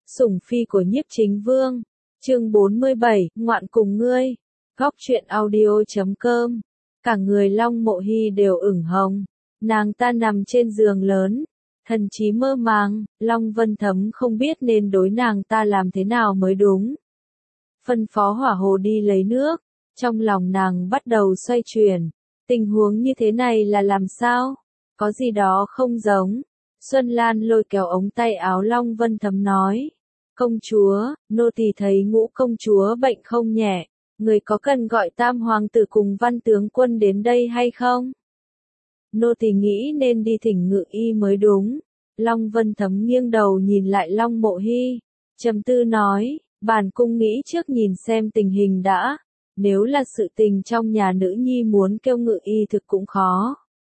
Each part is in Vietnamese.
Sủng phi của Nhiếp Chính Vương. Chương 47, ngoạn cùng ngươi. Góc truyện audio.com. Cả người Long Mộ Hy đều ửng hồng. Nàng ta nằm trên giường lớn, thần trí mơ màng, Long Vân Thấm không biết nên đối nàng ta làm thế nào mới đúng. Phân phó hỏa hồ đi lấy nước, trong lòng nàng bắt đầu xoay chuyển. Tình huống như thế này là làm sao? Có gì đó không giống. Xuân Lan lôi kéo ống tay áo Long Vân Thấm nói. Công chúa, nô tỳ thấy Ngũ công chúa bệnh không nhẹ, người có cần gọi Tam hoàng tử cùng Văn tướng quân đến đây hay không? Nô tỳ nghĩ nên đi thỉnh ngự y mới đúng. Long Vân Thấm nghiêng đầu nhìn lại Long Mộ Hy, trầm tư nói, bản cung nghĩ trước nhìn xem tình hình đã, nếu là sự tình trong nhà nữ nhi muốn kêu ngự y thực cũng khó.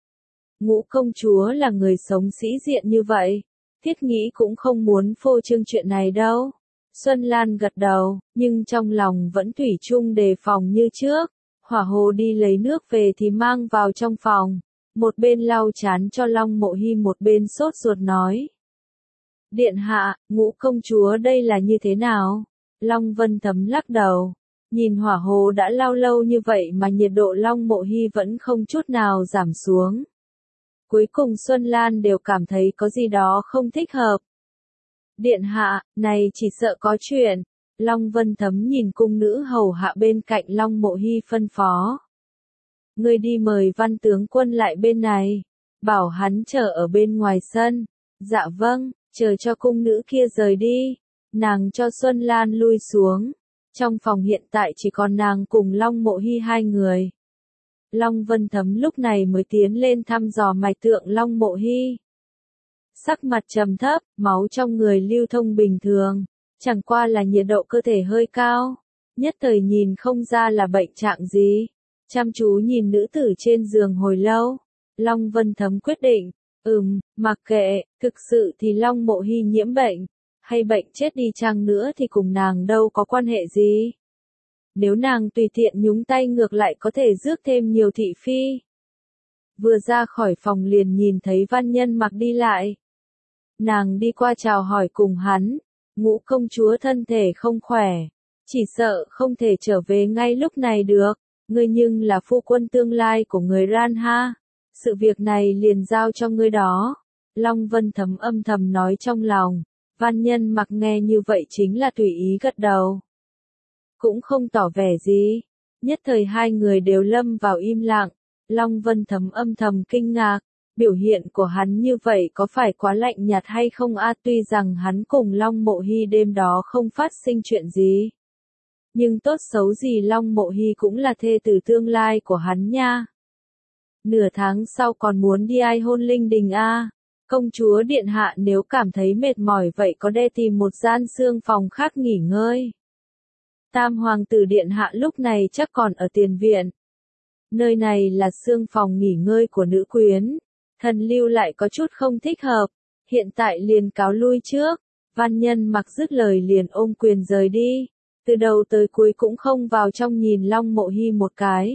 Ngũ công chúa là người sống sĩ diện như vậy, thiết nghĩ cũng không muốn phô trương chuyện này đâu. Xuân Lan gật đầu, nhưng trong lòng vẫn thủy chung đề phòng như trước. Hỏa hồ đi lấy nước về thì mang vào trong phòng, một bên lau chán cho Long Mộ Hy một bên sốt ruột nói. Điện hạ, Ngũ công chúa đây là như thế nào? Long Vân Thấm lắc đầu, nhìn hỏa hồ đã lau lâu như vậy mà nhiệt độ Long Mộ Hy vẫn không chút nào giảm xuống. Cuối cùng Xuân Lan đều cảm thấy có gì đó không thích hợp. Điện hạ, này chỉ sợ có chuyện. Long Vân Thấm nhìn cung nữ hầu hạ bên cạnh Long Mộ Hy phân phó. Ngươi đi mời Văn tướng quân lại bên này, bảo hắn chờ ở bên ngoài sân. Dạ vâng, chờ cho cung nữ kia rời đi. Nàng cho Xuân Lan lui xuống. Trong phòng hiện tại chỉ còn nàng cùng Long Mộ Hy hai người. Long Vân Thấm lúc này mới tiến lên thăm dò mạch tượng Long Mộ Hy. Sắc mặt trầm thấp, máu trong người lưu thông bình thường, chẳng qua là nhiệt độ cơ thể hơi cao, nhất thời nhìn không ra là bệnh trạng gì. Chăm chú nhìn nữ tử trên giường hồi lâu, Long Vân Thấm quyết định, mặc kệ, thực sự thì Long Mộ Hy nhiễm bệnh, hay bệnh chết đi chăng nữa thì cùng nàng đâu có quan hệ gì. Nếu nàng tùy tiện nhúng tay ngược lại có thể rước thêm nhiều thị phi. Vừa ra khỏi phòng liền nhìn thấy Văn Nhân Mặc đi lại. Nàng đi qua chào hỏi cùng hắn, Ngũ công chúa thân thể không khỏe, chỉ sợ không thể trở về ngay lúc này được, ngươi nhưng là phu quân tương lai của người Ran ha, sự việc này liền giao cho ngươi đó. Long Vân Thấm âm thầm nói trong lòng, Văn Nhân Mặc nghe như vậy chính là tùy ý gật đầu. Cũng không tỏ vẻ gì, nhất thời hai người đều lâm vào im lặng, Long Vân Thấm âm thầm kinh ngạc. Biểu hiện của hắn như vậy có phải quá lạnh nhạt hay không a? Tuy rằng hắn cùng Long Mộ Hy đêm đó không phát sinh chuyện gì, nhưng tốt xấu gì Long Mộ Hy cũng là thê tử tương lai của hắn nha. Nửa tháng sau còn muốn đi ai hôn linh đình a? Công chúa điện hạ nếu cảm thấy mệt mỏi vậy có thể tìm một gian xương phòng khác nghỉ ngơi. Tam hoàng tử điện hạ lúc này chắc còn ở tiền viện. Nơi này là xương phòng nghỉ ngơi của nữ quyến. Thần lưu lại có chút không thích hợp, hiện tại liền cáo lui trước. Văn Nhân Mặc dứt lời liền ôm quyền rời đi, từ đầu tới cuối cũng không vào trong nhìn Long Mộ Hy một cái.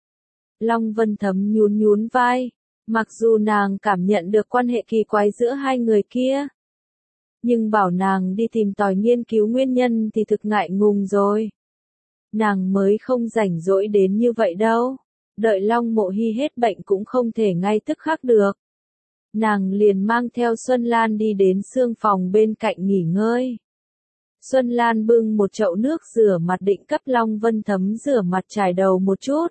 Long Vân Thấm nhún nhún vai, mặc dù nàng cảm nhận được quan hệ kỳ quái giữa hai người kia, nhưng bảo nàng đi tìm tòi nghiên cứu nguyên nhân thì thực ngại ngùng rồi. Nàng mới không rảnh rỗi đến như vậy đâu. Đợi Long Mộ Hy hết bệnh cũng không thể ngay tức khắc được. Nàng liền mang theo Xuân Lan đi đến xương phòng bên cạnh nghỉ ngơi. Xuân Lan bưng một chậu nước rửa mặt định cấp Long Vân Thấm rửa mặt trải đầu một chút.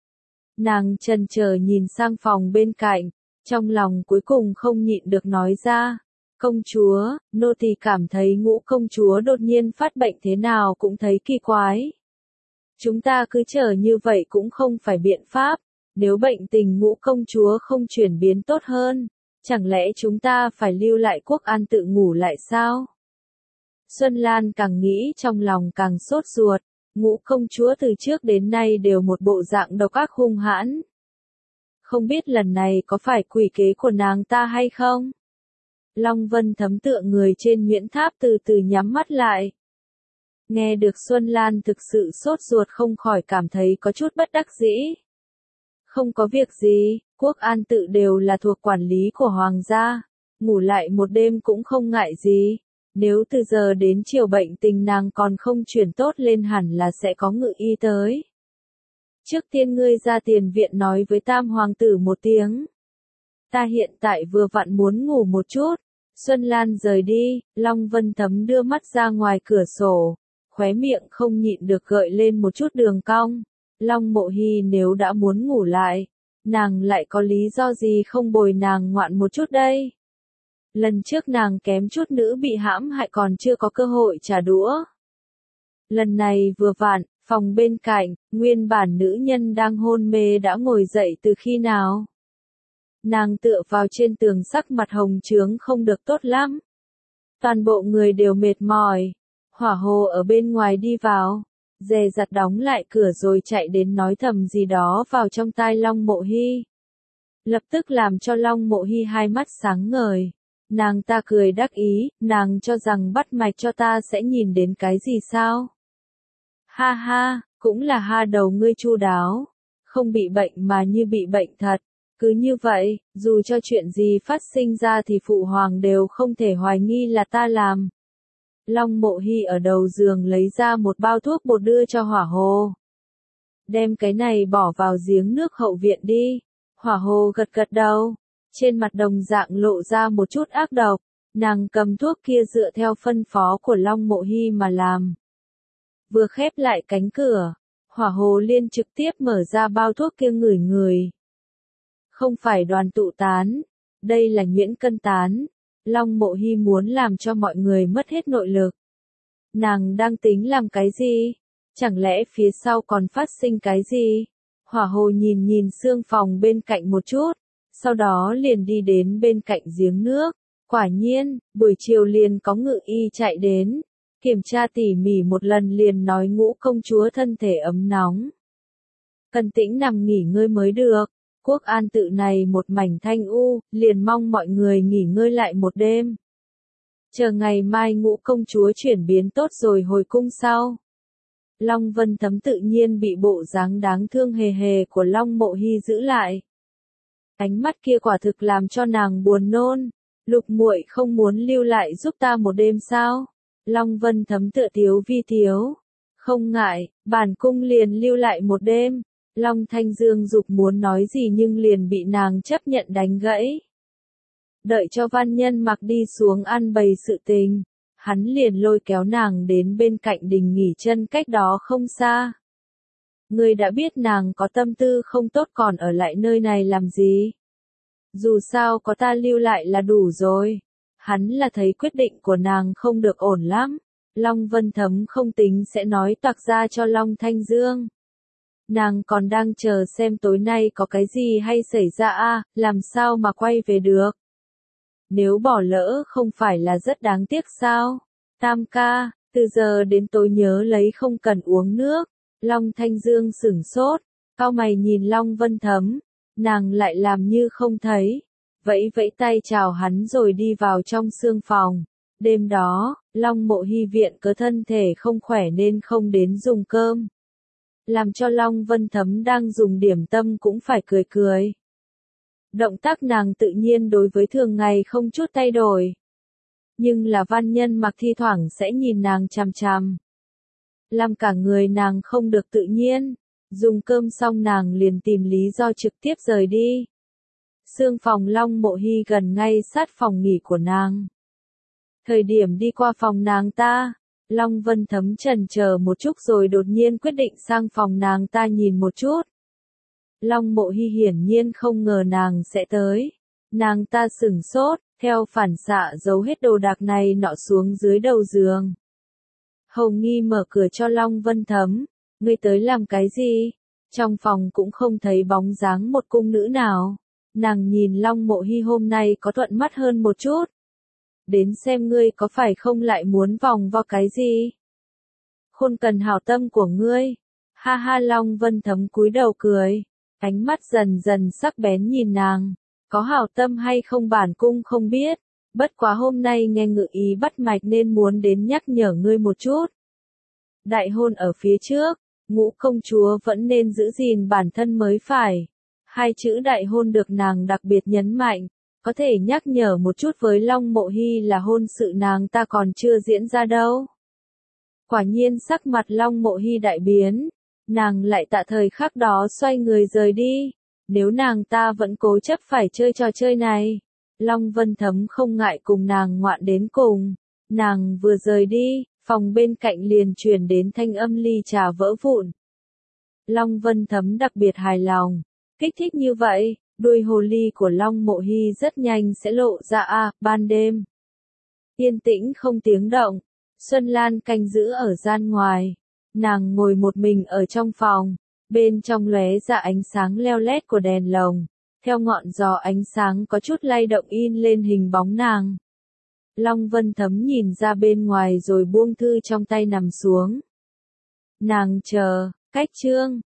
Nàng chần chờ nhìn sang phòng bên cạnh, trong lòng cuối cùng không nhịn được nói ra. Công chúa, nô tỳ cảm thấy Ngũ công chúa đột nhiên phát bệnh thế nào cũng thấy kỳ quái. Chúng ta cứ chờ như vậy cũng không phải biện pháp, nếu bệnh tình Ngũ công chúa không chuyển biến tốt hơn, chẳng lẽ chúng ta phải lưu lại Quốc An tự ngủ lại sao? Xuân Lan càng nghĩ trong lòng càng sốt ruột, Ngũ công chúa từ trước đến nay đều một bộ dạng độc ác hung hãn. Không biết lần này có phải quỷ kế của nàng ta hay không? Long Vân Thấm tựa người trên Nguyễn Tháp từ từ nhắm mắt lại. Nghe được Xuân Lan thực sự sốt ruột không khỏi cảm thấy có chút bất đắc dĩ. Không có việc gì, Quốc An tự đều là thuộc quản lý của Hoàng gia, ngủ lại một đêm cũng không ngại gì. Nếu từ giờ đến chiều bệnh tình nàng còn không chuyển tốt lên hẳn là sẽ có ngự y tới. Trước tiên ngươi ra tiền viện nói với Tam Hoàng tử một tiếng. Ta hiện tại vừa vặn muốn ngủ một chút. Xuân Lan rời đi, Long Vân Thấm đưa mắt ra ngoài cửa sổ, khóe miệng không nhịn được gợi lên một chút đường cong. Long Mộ Hy nếu đã muốn ngủ lại, nàng lại có lý do gì không bồi nàng ngoạn một chút đây? Lần trước nàng kém chút nữa bị hãm hại còn chưa có cơ hội trả đũa. Lần này vừa vặn, phòng bên cạnh, nguyên bản nữ nhân đang hôn mê đã ngồi dậy từ khi nào? Nàng tựa vào trên tường sắc mặt hồng chướng không được tốt lắm. Toàn bộ người đều mệt mỏi. Hỏa Hồ ở bên ngoài đi vào, dè dặt đóng lại cửa rồi chạy đến nói thầm gì đó vào trong tai Long Mộ Hy. Lập tức làm cho Long Mộ Hy hai mắt sáng ngời. Nàng ta cười đắc ý, nàng cho rằng bắt mạch cho ta sẽ nhìn đến cái gì sao? Ha ha, cũng là ha đầu ngươi chu đáo. Không bị bệnh mà như bị bệnh thật. Cứ như vậy, dù cho chuyện gì phát sinh ra thì phụ hoàng đều không thể hoài nghi là ta làm. Long Mộ Hy ở đầu giường lấy ra một bao thuốc bột đưa cho Hỏa Hồ. Đem cái này bỏ vào giếng nước hậu viện đi. Hỏa Hồ gật gật đầu. Trên mặt đồng dạng lộ ra một chút ác độc. Nàng cầm thuốc kia dựa theo phân phó của Long Mộ Hy mà làm. Vừa khép lại cánh cửa, Hỏa Hồ Liên trực tiếp mở ra bao thuốc kia ngửi ngửi. Không phải đoàn tụ tán, đây là nhuyễn cân tán. Long Mộ Hy muốn làm cho mọi người mất hết nội lực. Nàng đang tính làm cái gì? Chẳng lẽ phía sau còn phát sinh cái gì? Hỏa Hồ nhìn nhìn xương phòng bên cạnh một chút, sau đó liền đi đến bên cạnh giếng nước. Quả nhiên, buổi chiều liền có ngự y chạy đến, kiểm tra tỉ mỉ một lần liền nói Ngũ công chúa thân thể ấm nóng. Cần tĩnh nằm nghỉ ngơi mới được. Quốc An tự này một mảnh thanh u, liền mong mọi người nghỉ ngơi lại một đêm. Chờ ngày mai Ngũ công chúa chuyển biến tốt rồi hồi cung sau. Long Vân Thấm tự nhiên bị bộ dáng đáng thương hề hề của Long Mộ Hy giữ lại. Ánh mắt kia quả thực làm cho nàng buồn nôn. Lục muội không muốn lưu lại giúp ta một đêm sao? Long Vân Thấm tựa tiếu vi tiếu. Không ngại, bản cung liền lưu lại một đêm. Long Thanh Dương dục muốn nói gì nhưng liền bị nàng chấp nhận đánh gãy. Đợi cho văn nhân mặc đi xuống ăn bày sự tình, hắn liền lôi kéo nàng đến bên cạnh đình nghỉ chân cách đó không xa. Ngươi đã biết nàng có tâm tư không tốt còn ở lại nơi này làm gì? Dù sao có ta lưu lại là đủ rồi. Hắn là thấy quyết định của nàng không được ổn lắm. Long Vân Thấm không tính sẽ nói toạc ra cho Long Thanh Dương. Nàng còn đang chờ xem tối nay có cái gì hay xảy ra à, làm sao mà quay về được. Nếu bỏ lỡ không phải là rất đáng tiếc sao? Tam ca, từ giờ đến tối nhớ lấy không cần uống nước. Long Thanh Dương sửng sốt, cau mày nhìn Long Vân Thấm, nàng lại làm như không thấy. Vẫy vẫy tay chào hắn rồi đi vào trong sương phòng. Đêm đó, Long Mộ Hy viện cớ thân thể không khỏe nên không đến dùng cơm. Làm cho Long Vân Thấm đang dùng điểm tâm cũng phải cười cười. Động tác nàng tự nhiên đối với thường ngày không chút thay đổi. Nhưng là văn nhân mặc thi thoảng sẽ nhìn nàng chằm chằm. Làm cả người nàng không được tự nhiên. Dùng cơm xong nàng liền tìm lý do trực tiếp rời đi. Sương phòng Long Mộ Hy gần ngay sát phòng nghỉ của nàng. Thời điểm đi qua phòng nàng ta, Long Vân Thấm chần chờ một chút rồi đột nhiên quyết định sang phòng nàng ta nhìn một chút. Long Mộ Hy hiển nhiên không ngờ nàng sẽ tới. Nàng ta sửng sốt, theo phản xạ giấu hết đồ đạc này nọ xuống dưới đầu giường. Hầu Nghi mở cửa cho Long Vân Thấm. Ngươi tới làm cái gì? Trong phòng cũng không thấy bóng dáng một cung nữ nào. Nàng nhìn Long Mộ Hy hôm nay có thuận mắt hơn một chút. Đến xem ngươi có phải không lại muốn vòng vo cái gì? Khôn cần hảo tâm của ngươi. Ha ha Long Vân Thấm cúi đầu cười. Ánh mắt dần dần sắc bén nhìn nàng. Có hảo tâm hay không bản cung không biết. Bất quá hôm nay nghe ngự ý bắt mạch nên muốn đến nhắc nhở ngươi một chút. Đại hôn ở phía trước, Ngũ công chúa vẫn nên giữ gìn bản thân mới phải. Hai chữ đại hôn được nàng đặc biệt nhấn mạnh. Có thể nhắc nhở một chút với Long Mộ Hy là hôn sự nàng ta còn chưa diễn ra đâu. Quả nhiên sắc mặt Long Mộ Hy đại biến, nàng lại tại thời khắc đó xoay người rời đi. Nếu nàng ta vẫn cố chấp phải chơi trò chơi này, Long Vân Thấm không ngại cùng nàng ngoạn đến cùng. Nàng vừa rời đi, phòng bên cạnh liền truyền đến thanh âm ly trà vỡ vụn. Long Vân Thấm đặc biệt hài lòng, kích thích như vậy, đuôi hồ ly của Long Mộ Hy rất nhanh sẽ lộ ra ban đêm. Yên tĩnh không tiếng động, Xuân Lan canh giữ ở gian ngoài, nàng ngồi một mình ở trong phòng, bên trong lóe ra ánh sáng leo lét của đèn lồng, theo ngọn gió ánh sáng có chút lay động in lên hình bóng nàng. Long Vân Thấm nhìn ra bên ngoài rồi buông thư trong tay nằm xuống. Nàng chờ, cách chương